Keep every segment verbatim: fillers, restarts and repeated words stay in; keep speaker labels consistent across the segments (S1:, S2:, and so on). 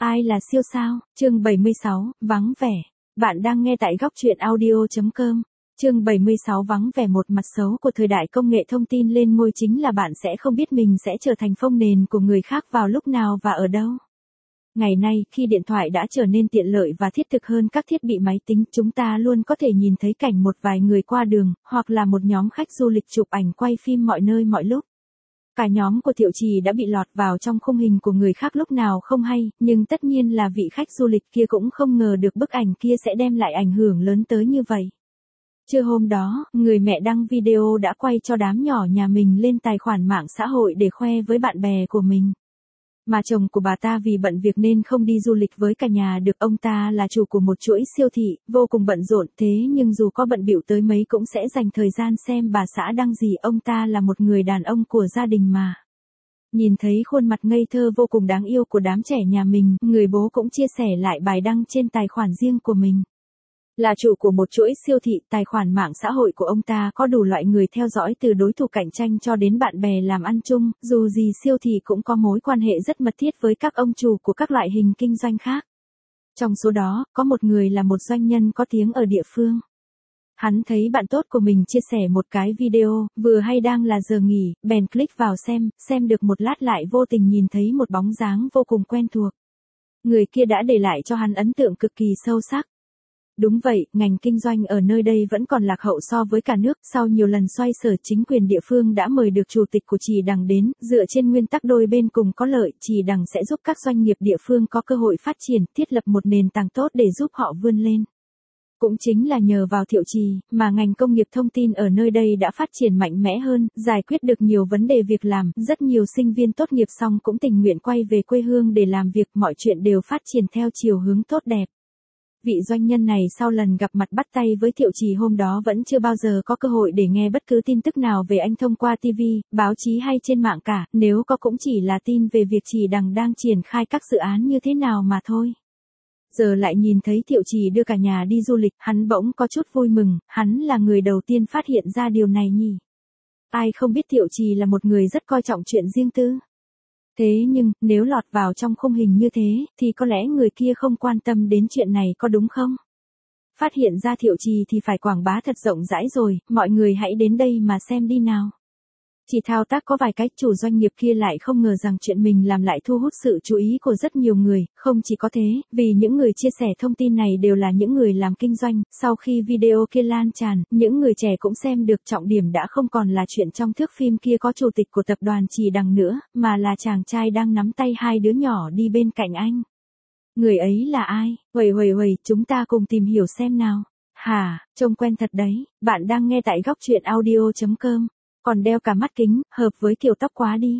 S1: Ai là siêu sao? Chương bảy mươi sáu, vắng vẻ. Bạn đang nghe tại góc truyện audio chấm com. Chương bảy mươi sáu vắng vẻ. Một mặt xấu của thời đại công nghệ thông tin lên ngôi chính là bạn sẽ không biết mình sẽ trở thành phông nền của người khác vào lúc nào và ở đâu. Ngày nay, khi điện thoại đã trở nên tiện lợi và thiết thực hơn các thiết bị máy tính, chúng ta luôn có thể nhìn thấy cảnh một vài người qua đường, hoặc là một nhóm khách du lịch chụp ảnh quay phim mọi nơi mọi lúc. Cả nhóm của Thiệu Trì đã bị lọt vào trong khung hình của người khác lúc nào không hay, nhưng tất nhiên là vị khách du lịch kia cũng không ngờ được bức ảnh kia sẽ đem lại ảnh hưởng lớn tới như vậy. Trưa hôm đó, người mẹ đăng video đã quay cho đám nhỏ nhà mình lên tài khoản mạng xã hội để khoe với bạn bè của mình. Mà chồng của bà ta vì bận việc nên không đi du lịch với cả nhà được. Ông ta là chủ của một chuỗi siêu thị, vô cùng bận rộn, thế nhưng dù có bận bịu tới mấy cũng sẽ dành thời gian xem bà xã đăng gì. Ông ta là một người đàn ông của gia đình mà. Nhìn thấy khuôn mặt ngây thơ vô cùng đáng yêu của đám trẻ nhà mình, người bố cũng chia sẻ lại bài đăng trên tài khoản riêng của mình. Là chủ của một chuỗi siêu thị, tài khoản mạng xã hội của ông ta có đủ loại người theo dõi từ đối thủ cạnh tranh cho đến bạn bè làm ăn chung, dù gì siêu thị cũng có mối quan hệ rất mật thiết với các ông chủ của các loại hình kinh doanh khác. Trong số đó, có một người là một doanh nhân có tiếng ở địa phương. Hắn thấy bạn tốt của mình chia sẻ một cái video, vừa hay đang là giờ nghỉ, bèn click vào xem, xem được một lát lại vô tình nhìn thấy một bóng dáng vô cùng quen thuộc. Người kia đã để lại cho hắn ấn tượng cực kỳ sâu sắc. Đúng vậy, ngành kinh doanh ở nơi đây vẫn còn lạc hậu so với cả nước. Sau nhiều lần xoay sở, chính quyền địa phương đã mời được chủ tịch của Trì Đằng đến, dựa trên nguyên tắc đôi bên cùng có lợi, Trì Đằng sẽ giúp các doanh nghiệp địa phương có cơ hội phát triển, thiết lập một nền tảng tốt để giúp họ vươn lên. Cũng chính là nhờ vào Thiệu Trì, mà ngành công nghiệp thông tin ở nơi đây đã phát triển mạnh mẽ hơn, giải quyết được nhiều vấn đề việc làm, rất nhiều sinh viên tốt nghiệp xong cũng tình nguyện quay về quê hương để làm việc, mọi chuyện đều phát triển theo chiều hướng tốt đẹp. Vị doanh nhân này sau lần gặp mặt bắt tay với Thiệu Trì hôm đó vẫn chưa bao giờ có cơ hội để nghe bất cứ tin tức nào về anh thông qua ti vi, báo chí hay trên mạng cả, nếu có cũng chỉ là tin về việc Trì Đằng đang triển khai các dự án như thế nào mà thôi. Giờ lại nhìn thấy Thiệu Trì đưa cả nhà đi du lịch, hắn bỗng có chút vui mừng, hắn là người đầu tiên phát hiện ra điều này nhỉ. Ai không biết Thiệu Trì là một người rất coi trọng chuyện riêng tư. Thế nhưng, nếu lọt vào trong khung hình như thế, thì có lẽ người kia không quan tâm đến chuyện này có đúng không? Phát hiện ra Thiệu Trì thì phải quảng bá thật rộng rãi rồi, mọi người hãy đến đây mà xem đi nào. Chỉ thao tác có vài cách, chủ doanh nghiệp kia lại không ngờ rằng chuyện mình làm lại thu hút sự chú ý của rất nhiều người. Không chỉ có thế, vì những người chia sẻ thông tin này đều là những người làm kinh doanh, sau khi video kia lan tràn, những người trẻ cũng xem được. Trọng điểm đã không còn là chuyện trong thước phim kia có chủ tịch của tập đoàn Trì Đằng nữa, mà là chàng trai đang nắm tay hai đứa nhỏ đi bên cạnh anh. Người ấy là ai? Huầy huầy huầy, chúng ta cùng tìm hiểu xem nào. Hả, trông quen thật đấy. Bạn đang nghe tại góc truyện audio chấm com. Còn đeo cả mắt kính, hợp với kiểu tóc quá đi.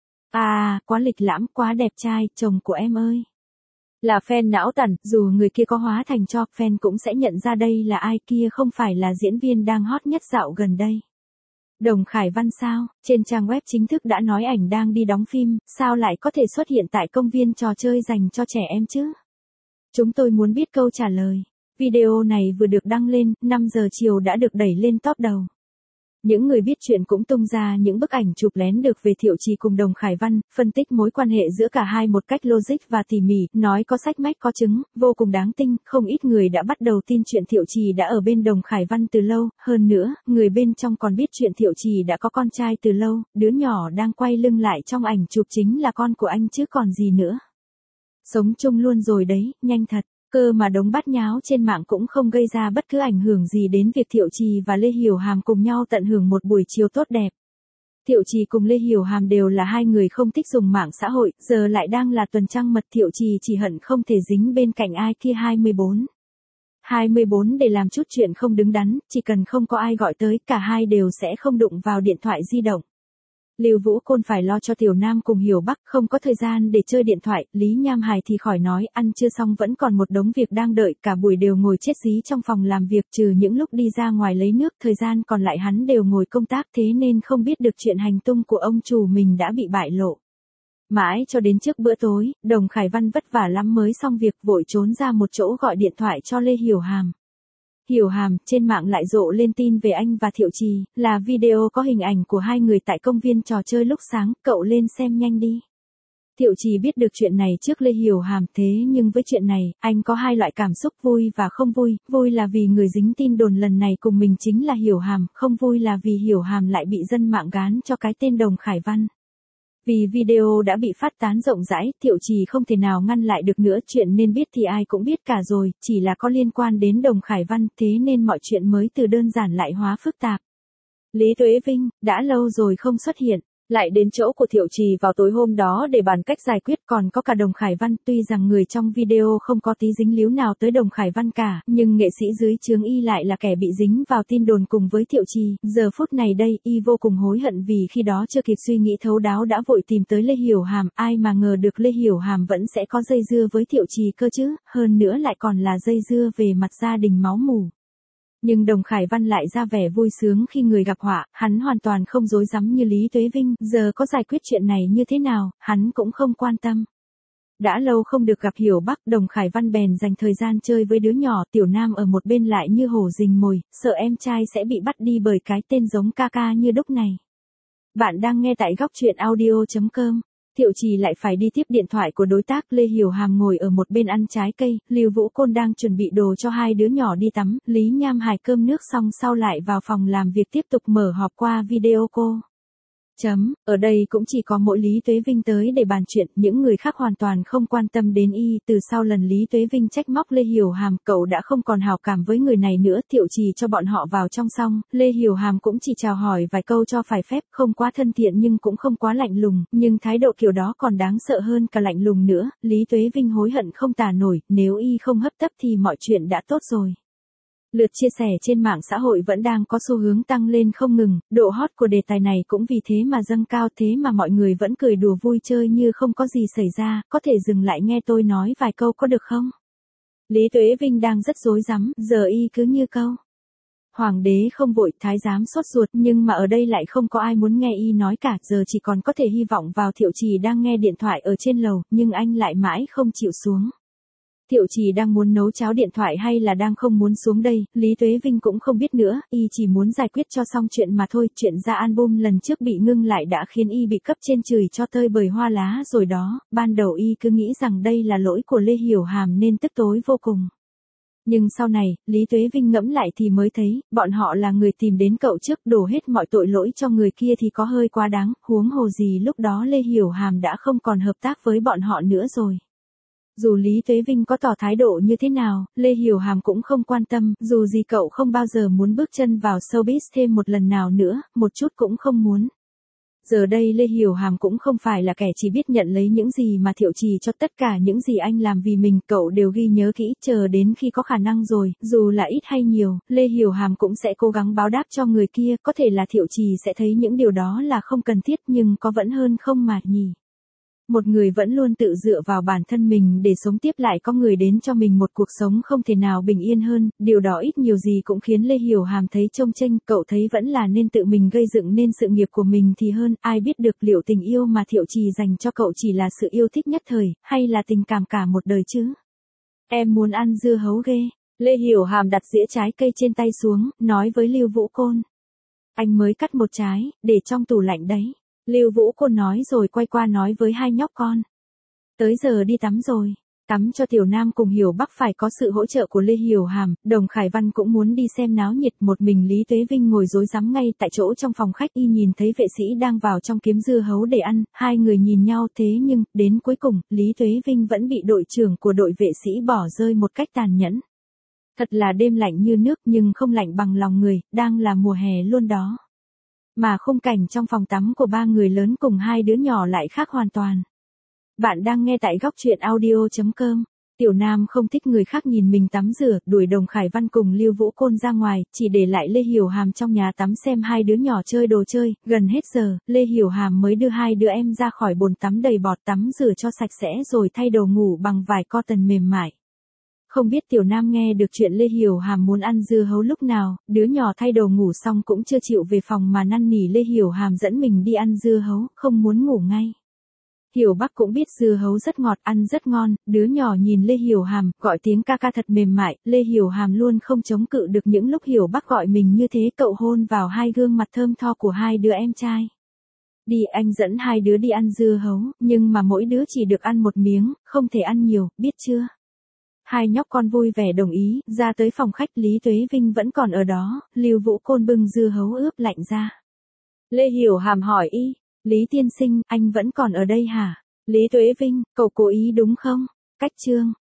S1: À, quá lịch lãm, quá đẹp trai, chồng của em ơi. Là fan não tàn, dù người kia có hóa thành cho, fan cũng sẽ nhận ra đây là ai, kia không phải là diễn viên đang hot nhất dạo gần đây. Đồng Khải Văn sao? Trên trang web chính thức đã nói ảnh đang đi đóng phim, sao lại có thể xuất hiện tại công viên trò chơi dành cho trẻ em chứ? Chúng tôi muốn biết câu trả lời. Video này vừa được đăng lên, năm giờ chiều đã được đẩy lên top đầu. Những người biết chuyện cũng tung ra những bức ảnh chụp lén được về Thiệu Trì cùng Đồng Khải Văn, phân tích mối quan hệ giữa cả hai một cách logic và tỉ mỉ, nói có sách mách có chứng, vô cùng đáng tin. Không ít người đã bắt đầu tin chuyện Thiệu Trì đã ở bên Đồng Khải Văn từ lâu, hơn nữa, người bên trong còn biết chuyện Thiệu Trì đã có con trai từ lâu, đứa nhỏ đang quay lưng lại trong ảnh chụp chính là con của anh chứ còn gì nữa. Sống chung luôn rồi đấy, nhanh thật. Cơ mà đống bát nháo trên mạng cũng không gây ra bất cứ ảnh hưởng gì đến việc Thiệu Trì và Lê Hiểu Hàm cùng nhau tận hưởng một buổi chiều tốt đẹp. Thiệu Trì cùng Lê Hiểu Hàm đều là hai người không thích dùng mạng xã hội, giờ lại đang là tuần trăng mật. Thiệu Trì chỉ hận không thể dính bên cạnh ai kia hai mươi bốn. hai mươi bốn để làm chút chuyện không đứng đắn, chỉ cần không có ai gọi tới, cả hai đều sẽ không đụng vào điện thoại di động. Lưu Vũ Côn phải lo cho Tiểu Nam cùng Hiểu Bắc, không có thời gian để chơi điện thoại. Lý Nham Hải thì khỏi nói, ăn chưa xong vẫn còn một đống việc đang đợi, cả buổi đều ngồi chết dí trong phòng làm việc, trừ những lúc đi ra ngoài lấy nước, thời gian còn lại hắn đều ngồi công tác, thế nên không biết được chuyện hành tung của ông chủ mình đã bị bại lộ. Mãi cho đến trước bữa tối, Đồng Khải Văn vất vả lắm mới xong việc, vội trốn ra một chỗ gọi điện thoại cho Lê Hiểu Hàm. Hiểu Hàm, trên mạng lại rộ lên tin về anh và Thiệu Trì, là video có hình ảnh của hai người tại công viên trò chơi lúc sáng, cậu lên xem nhanh đi. Thiệu Trì biết được chuyện này trước Lê Hiểu Hàm, thế nhưng với chuyện này, anh có hai loại cảm xúc vui và không vui, vui là vì người dính tin đồn lần này cùng mình chính là Hiểu Hàm, không vui là vì Hiểu Hàm lại bị dân mạng gán cho cái tên Đồng Khải Văn. Vì video đã bị phát tán rộng rãi, Thiệu Trì không thể nào ngăn lại được nữa, chuyện nên biết thì ai cũng biết cả rồi, chỉ là có liên quan đến Đồng Khải Văn, thế nên mọi chuyện mới từ đơn giản lại hóa phức tạp. Lý Tuế Vinh, đã lâu rồi không xuất hiện, lại đến chỗ của Thiệu Trì vào tối hôm đó để bàn cách giải quyết, còn có cả Đồng Khải Văn, tuy rằng người trong video không có tí dính líu nào tới Đồng Khải Văn cả, nhưng nghệ sĩ dưới trướng y lại là kẻ bị dính vào tin đồn cùng với Thiệu Trì, giờ phút này đây, y vô cùng hối hận vì khi đó chưa kịp suy nghĩ thấu đáo đã vội tìm tới Lê Hiểu Hàm, ai mà ngờ được Lê Hiểu Hàm vẫn sẽ có dây dưa với Thiệu Trì cơ chứ, hơn nữa lại còn là dây dưa về mặt gia đình máu mủ. Nhưng Đồng Khải Văn lại ra vẻ vui sướng khi người gặp họa, hắn hoàn toàn không dối rắm như Lý Tuế Vinh, giờ có giải quyết chuyện này như thế nào, hắn cũng không quan tâm. Đã lâu không được gặp Hiểu Bắc, Đồng Khải Văn bèn dành thời gian chơi với đứa nhỏ, Tiểu Nam ở một bên lại như hổ rình mồi, sợ em trai sẽ bị bắt đi bởi cái tên giống ca ca như đúc này. Bạn đang nghe tại góc truyện audio chấm com. Thiệu Trì lại phải đi tiếp điện thoại của đối tác. Lê Hiểu Hàm ngồi ở một bên ăn trái cây, Lưu Vũ Côn đang chuẩn bị đồ cho hai đứa nhỏ đi tắm, Lý Nham Hải cơm nước xong sau lại vào phòng làm việc tiếp tục mở họp qua video call. Chấm, ở đây cũng chỉ có mỗi Lý Tuế Vinh tới để bàn chuyện, những người khác hoàn toàn không quan tâm đến y. Từ sau lần Lý Tuế Vinh trách móc Lê Hiểu Hàm, cậu đã không còn hảo cảm với người này nữa. Thiệu Trì cho bọn họ vào trong xong, Lê Hiểu Hàm cũng chỉ chào hỏi vài câu cho phải phép, không quá thân thiện nhưng cũng không quá lạnh lùng, nhưng thái độ kiểu đó còn đáng sợ hơn cả lạnh lùng nữa. Lý Tuế Vinh hối hận không tả nổi, nếu y không hấp tấp thì mọi chuyện đã tốt rồi. Lượt chia sẻ trên mạng xã hội vẫn đang có xu hướng tăng lên không ngừng, độ hot của đề tài này cũng vì thế mà dâng cao, thế mà mọi người vẫn cười đùa vui chơi như không có gì xảy ra, có thể dừng lại nghe tôi nói vài câu có được không? Lý Tuế Vinh đang rất rối rắm, giờ y cứ như câu Hoàng đế không vội, thái giám sốt ruột, nhưng mà ở đây lại không có ai muốn nghe y nói cả, giờ chỉ còn có thể hy vọng vào Thiệu Trì đang nghe điện thoại ở trên lầu, nhưng anh lại mãi không chịu xuống. Thiệu Trì đang muốn nấu cháo điện thoại hay là đang không muốn xuống đây, Lý Tuế Vinh cũng không biết nữa, y chỉ muốn giải quyết cho xong chuyện mà thôi. Chuyện ra album lần trước bị ngưng lại đã khiến y bị cấp trên chửi cho tơi bời hoa lá rồi đó, ban đầu y cứ nghĩ rằng đây là lỗi của Lê Hiểu Hàm nên tức tối vô cùng. Nhưng sau này, Lý Tuế Vinh ngẫm lại thì mới thấy, bọn họ là người tìm đến cậu trước, đổ hết mọi tội lỗi cho người kia thì có hơi quá đáng, huống hồ gì lúc đó Lê Hiểu Hàm đã không còn hợp tác với bọn họ nữa rồi. Dù Lý Tuế Vinh có tỏ thái độ như thế nào, Lê Hiểu Hàm cũng không quan tâm, dù gì cậu không bao giờ muốn bước chân vào showbiz thêm một lần nào nữa, một chút cũng không muốn. Giờ đây Lê Hiểu Hàm cũng không phải là kẻ chỉ biết nhận lấy những gì mà Thiệu Trì cho, tất cả những gì anh làm vì mình, cậu đều ghi nhớ kỹ, chờ đến khi có khả năng rồi, dù là ít hay nhiều, Lê Hiểu Hàm cũng sẽ cố gắng báo đáp cho người kia, có thể là Thiệu Trì sẽ thấy những điều đó là không cần thiết nhưng có vẫn hơn không mà nhỉ. Một người vẫn luôn tự dựa vào bản thân mình để sống tiếp lại có người đến cho mình một cuộc sống không thể nào bình yên hơn, điều đó ít nhiều gì cũng khiến Lê Hiểu Hàm thấy chông chênh, cậu thấy vẫn là nên tự mình gây dựng nên sự nghiệp của mình thì hơn, ai biết được liệu tình yêu mà Thiệu Trì dành cho cậu chỉ là sự yêu thích nhất thời, hay là tình cảm cả một đời chứ. Em muốn ăn dưa hấu ghê. Lê Hiểu Hàm đặt dĩa trái cây trên tay xuống, nói với Lưu Vũ Côn. Anh mới cắt một trái, để trong tủ lạnh đấy. Lưu Vũ Côn nói rồi quay qua nói với hai nhóc con. Tới giờ đi tắm rồi. Tắm cho Tiểu Nam cùng Hiểu Bắc phải có sự hỗ trợ của Lê Hiểu Hàm, Đồng Khải Văn cũng muốn đi xem náo nhiệt, một mình Lý Tuế Vinh ngồi rối rắm ngay tại chỗ trong phòng khách, y nhìn thấy vệ sĩ đang vào trong kiếm dưa hấu để ăn, hai người nhìn nhau thế nhưng, đến cuối cùng, Lý Tuế Vinh vẫn bị đội trưởng của đội vệ sĩ bỏ rơi một cách tàn nhẫn. Thật là đêm lạnh như nước nhưng không lạnh bằng lòng người, đang là mùa hè luôn đó. Mà khung cảnh trong phòng tắm của ba người lớn cùng hai đứa nhỏ lại khác hoàn toàn. Bạn đang nghe tại góc truyện audio chấm com. Tiểu Nam không thích người khác nhìn mình tắm rửa, đuổi Đồng Khải Văn cùng Lưu Vũ Côn ra ngoài, chỉ để lại Lê Hiểu Hàm trong nhà tắm xem hai đứa nhỏ chơi đồ chơi. Gần hết giờ, Lê Hiểu Hàm mới đưa hai đứa em ra khỏi bồn tắm đầy bọt, tắm rửa cho sạch sẽ rồi thay đồ ngủ bằng vải cotton mềm mại. Không biết Tiểu Nam nghe được chuyện Lê Hiểu Hàm muốn ăn dưa hấu lúc nào, đứa nhỏ thay đồ ngủ xong cũng chưa chịu về phòng mà năn nỉ Lê Hiểu Hàm dẫn mình đi ăn dưa hấu, không muốn ngủ ngay. Hiểu Bắc cũng biết dưa hấu rất ngọt, ăn rất ngon, đứa nhỏ nhìn Lê Hiểu Hàm, gọi tiếng ca ca thật mềm mại, Lê Hiểu Hàm luôn không chống cự được những lúc Hiểu Bắc gọi mình như thế, cậu hôn vào hai gương mặt thơm tho của hai đứa em trai. Đi, anh dẫn hai đứa đi ăn dưa hấu, nhưng mà mỗi đứa chỉ được ăn một miếng, không thể ăn nhiều, biết chưa? Hai nhóc con vui vẻ đồng ý, ra tới phòng khách Lý Tuế Vinh vẫn còn ở đó, Lưu Vũ Côn bưng dưa hấu ướp lạnh ra. Lê Hiểu Hàm hỏi y, Lý tiên sinh, anh vẫn còn ở đây hả? Lý Tuế Vinh, cậu cố ý đúng không? Cách chương.